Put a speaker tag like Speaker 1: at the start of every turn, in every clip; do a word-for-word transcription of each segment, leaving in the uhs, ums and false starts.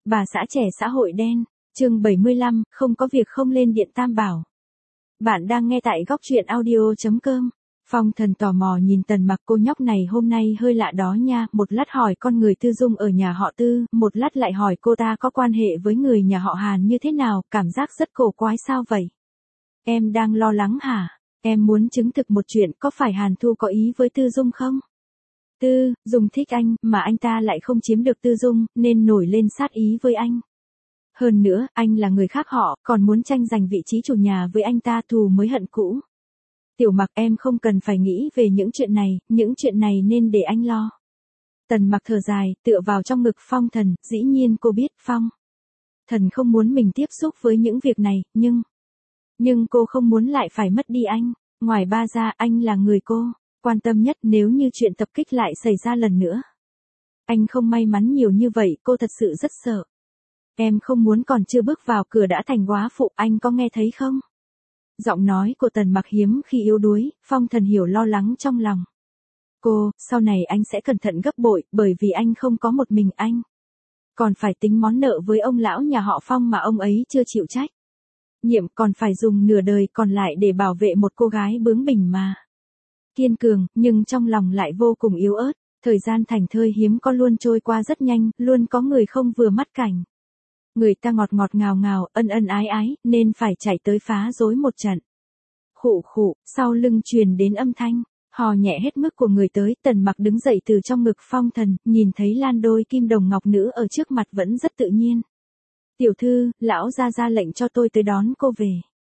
Speaker 1: Bà xã trẻ xã hội đen, chương bảy mươi lăm, không có việc không lên điện Tam Bảo. Bạn đang nghe tại góc truyện audio.com. Phong Thần tò mò nhìn Tần Mặc, cô nhóc này hôm nay hơi lạ đó nha, một lát hỏi con người Tư Dung ở nhà họ Tư, một lát lại hỏi cô ta có quan hệ với người nhà họ Hàn như thế nào, cảm giác rất cổ quái sao vậy? Em đang lo lắng hả? Em muốn chứng thực một chuyện, có phải Hàn Thu có ý với Tư Dung không? Tư Dung thích anh, mà anh ta lại không chiếm được Tư Dung, nên nổi lên sát ý với anh. Hơn nữa, anh là người khác họ, còn muốn tranh giành vị trí chủ nhà với anh ta, thù mới hận cũ. Tiểu Mặc, em không cần phải nghĩ về những chuyện này, những chuyện này nên để anh lo. Tần Mặc thở dài, tựa vào trong ngực Phong Thần, dĩ nhiên cô biết Phong Thần không muốn mình tiếp xúc với những việc này, nhưng... Nhưng cô không muốn lại phải mất đi anh. Ngoài ba ra, anh là người cô quan tâm nhất, nếu như chuyện tập kích lại xảy ra lần nữa. Anh không may mắn nhiều như vậy, cô thật sự rất sợ. Em không muốn còn chưa bước vào cửa đã thành góa phụ, anh có nghe thấy không? Giọng nói của Tần Mặc hiếm khi yếu đuối, Phong Thần hiểu lo lắng trong lòng cô, sau này anh sẽ cẩn thận gấp bội, bởi vì anh không có một mình anh. Còn phải tính món nợ với ông lão nhà họ Phong mà ông ấy chưa chịu trách nhiệm, còn phải dùng nửa đời còn lại để bảo vệ một cô gái bướng bỉnh mà. Kiên cường, nhưng trong lòng lại vô cùng yếu ớt. Thời gian thảnh thơi hiếm có luôn trôi qua rất nhanh, luôn có người không vừa mắt cảnh. Người ta ngọt ngọt ngào ngào, ân ân ái ái, nên phải chạy tới phá rối một trận. Khụ khụ, sau lưng truyền đến âm thanh hò nhẹ hết mức của người tới. Tần Mặc đứng dậy từ trong ngực Phong Thần, nhìn thấy lan đôi kim đồng ngọc nữ ở trước mặt vẫn rất tự nhiên. Tiểu thư, lão gia ra lệnh cho tôi tới đón cô về.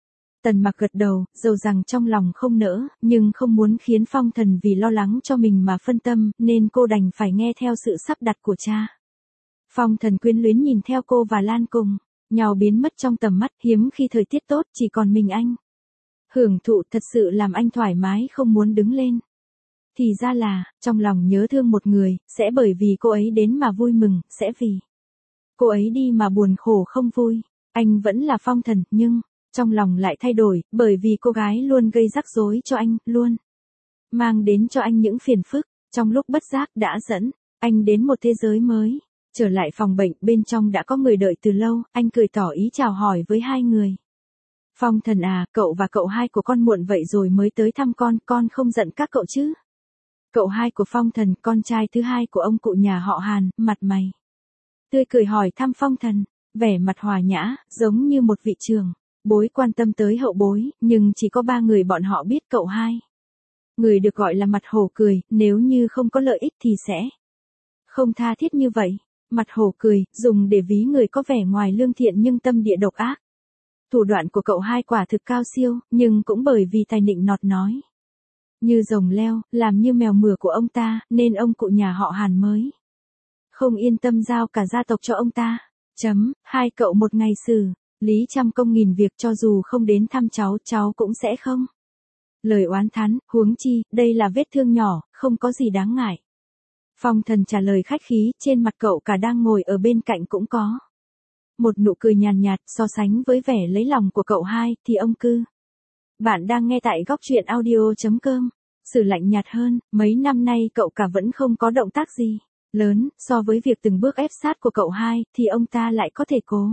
Speaker 1: Tần Mặc gật đầu, dầu rằng trong lòng không nỡ, nhưng không muốn khiến Phong Thần vì lo lắng cho mình mà phân tâm, nên cô đành phải nghe theo sự sắp đặt của cha. Phong Thần quyến luyến nhìn theo cô và Lan cùng nhau biến mất trong tầm mắt, hiếm khi thời tiết tốt chỉ còn mình anh hưởng thụ, thật sự làm anh thoải mái không muốn đứng lên. Thì ra là, trong lòng nhớ thương một người, sẽ bởi vì cô ấy đến mà vui mừng, sẽ vì cô ấy đi mà buồn khổ không vui. Anh vẫn là Phong Thần, nhưng trong lòng lại thay đổi, bởi vì cô gái luôn gây rắc rối cho anh, luôn mang đến cho anh những phiền phức, trong lúc bất giác đã dẫn anh đến một thế giới mới. Trở lại phòng bệnh, bên trong đã có người đợi từ lâu, anh cười tỏ ý chào hỏi với hai người. Phong Thần à, cậu và cậu hai của con muộn vậy rồi mới tới thăm con, con không giận các cậu chứ? Cậu hai của Phong Thần, con trai thứ hai của ông cụ nhà họ Hàn, mặt mày tươi cười hỏi thăm Phong Thần, vẻ mặt hòa nhã, giống như một vị trưởng bối quan tâm tới hậu bối, nhưng chỉ có ba người bọn họ biết cậu hai. Người được gọi là mặt hổ cười, nếu như không có lợi ích thì sẽ không tha thiết như vậy. Mặt hổ cười, dùng để ví người có vẻ ngoài lương thiện nhưng tâm địa độc ác. Thủ đoạn của cậu hai quả thực cao siêu, nhưng cũng bởi vì tài nịnh nọt nói như rồng leo, làm như mèo mửa của ông ta, nên ông cụ nhà họ Hàn mới không yên tâm giao cả gia tộc cho ông ta. Chấm, hai cậu một ngày xử lý trăm công nghìn việc, cho dù không đến thăm cháu, cháu cũng sẽ không lời oán thán, huống chi, đây là vết thương nhỏ, không có gì đáng ngại. Phong Thần trả lời khách khí, trên mặt cậu cả đang ngồi ở bên cạnh cũng có một nụ cười nhàn nhạt, so sánh với vẻ lấy lòng của cậu hai, thì ông cư. Bạn đang nghe tại góc truyện audio.com. Sự lạnh nhạt hơn, mấy năm nay cậu cả vẫn không có động tác gì lớn, so với việc từng bước ép sát của cậu hai, thì ông ta lại có thể cố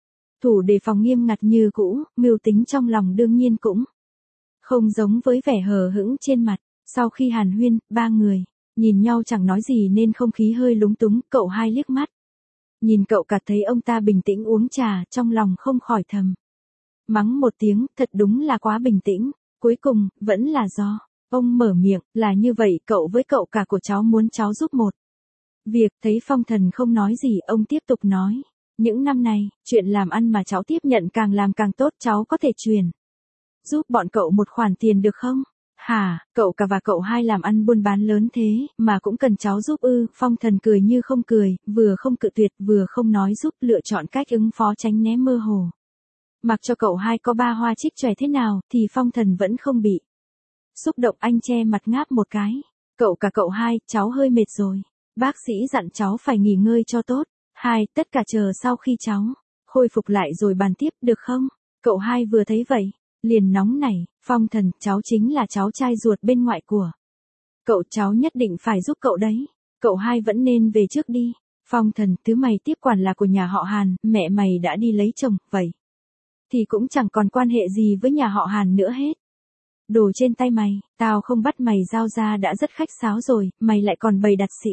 Speaker 1: thủ đề phòng nghiêm ngặt như cũ, mưu tính trong lòng đương nhiên cũng không giống với vẻ hờ hững trên mặt. Sau khi hàn huyên, ba người nhìn nhau chẳng nói gì nên không khí hơi lúng túng, cậu hai liếc mắt nhìn cậu cả thấy ông ta bình tĩnh uống trà, trong lòng không khỏi thầm mắng một tiếng, thật đúng là quá bình tĩnh. Cuối cùng, vẫn là do ông mở miệng, là như vậy, cậu với cậu cả của cháu muốn cháu giúp một việc. Thấy Phong Thần không nói gì, ông tiếp tục nói, những năm này, chuyện làm ăn mà cháu tiếp nhận càng làm càng tốt, cháu có thể truyền giúp bọn cậu một khoản tiền được không? Hả, cậu cả và cậu hai làm ăn buôn bán lớn thế, mà cũng cần cháu giúp ư? Phong Thần cười như không cười, vừa không cự tuyệt, vừa không nói giúp, lựa chọn cách ứng phó tránh né mơ hồ. Mặc cho cậu hai có ba hoa trích chòe thế nào, thì Phong Thần vẫn không bị xúc động. Anh che mặt ngáp một cái. Cậu cả cậu hai, cháu hơi mệt rồi. Bác sĩ dặn cháu phải nghỉ ngơi cho tốt. Hai, tất cả chờ sau khi cháu khôi phục lại rồi bàn tiếp, được không? Cậu hai vừa thấy vậy, liền nóng nảy. Phong Thần, cháu chính là cháu trai ruột bên ngoại của cậu, cháu nhất định phải giúp cậu đấy. Cậu hai vẫn nên về trước đi. Phong Thần, thứ mày tiếp quản là của nhà họ Hàn, mẹ mày đã đi lấy chồng, vậy thì cũng chẳng còn quan hệ gì với nhà họ Hàn nữa hết. Đồ trên tay mày, tao không bắt mày giao ra đã rất khách sáo rồi, mày lại còn bày đặt sĩ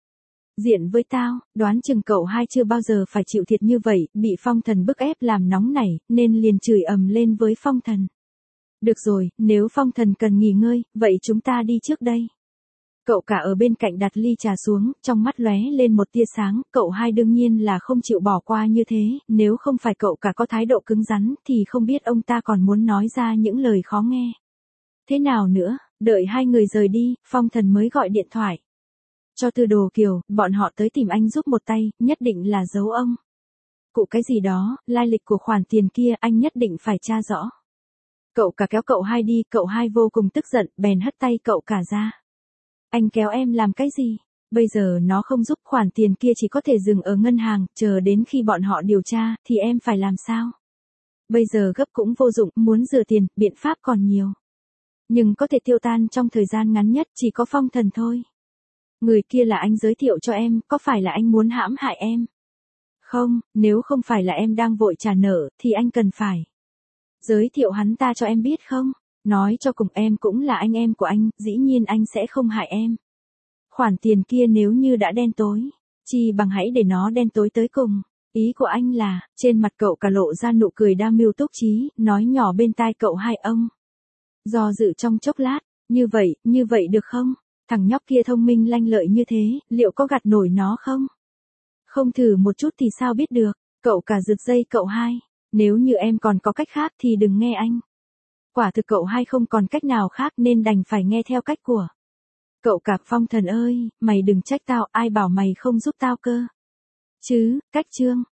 Speaker 1: diện với tao, đoán chừng cậu hai chưa bao giờ phải chịu thiệt như vậy, bị Phong Thần bức ép làm nóng nảy, nên liền chửi ầm lên với Phong Thần. Được rồi, nếu Phong Thần cần nghỉ ngơi, vậy chúng ta đi trước đây. Cậu cả ở bên cạnh đặt ly trà xuống, trong mắt lóe lên một tia sáng, cậu hai đương nhiên là không chịu bỏ qua như thế, nếu không phải cậu cả có thái độ cứng rắn thì không biết ông ta còn muốn nói ra những lời khó nghe thế nào nữa. Đợi hai người rời đi, Phong Thần mới gọi điện thoại cho Tư Đồ Kiều, bọn họ tới tìm anh giúp một tay, nhất định là giấu ông cụ cái gì đó, lai lịch của khoản tiền kia anh nhất định phải tra rõ. Cậu cả kéo cậu hai đi, cậu hai vô cùng tức giận, bèn hất tay cậu cả ra. Anh kéo em làm cái gì? Bây giờ nó không giúp, khoản tiền kia chỉ có thể dừng ở ngân hàng, chờ đến khi bọn họ điều tra, thì em phải làm sao? Bây giờ gấp cũng vô dụng, muốn rửa tiền, biện pháp còn nhiều. Nhưng có thể tiêu tan trong thời gian ngắn nhất, chỉ có Phong Thần thôi. Người kia là anh giới thiệu cho em, có phải là anh muốn hãm hại em? Không, nếu không phải là em đang vội trả nợ, thì anh cần phải giới thiệu hắn ta cho em biết không? Nói cho cùng em cũng là anh em của anh, dĩ nhiên anh sẽ không hại em. Khoản tiền kia nếu như đã đen tối, chi bằng hãy để nó đen tối tới cùng. Ý của anh là, trên mặt cậu cả lộ ra nụ cười đa mưu túc trí, nói nhỏ bên tai cậu hai ông. Do dự trong chốc lát, như vậy, như vậy được không? Thằng nhóc kia thông minh lanh lợi như thế, liệu có gạt nổi nó không? Không thử một chút thì sao biết được, cậu cả giật dây cậu hai. Nếu như em còn có cách khác thì đừng nghe anh. Quả thực cậu hai không còn cách nào khác nên đành phải nghe theo cách của cậu cả. Phong Thần ơi, mày đừng trách tao, ai bảo mày không giúp tao cơ chứ, cách chương.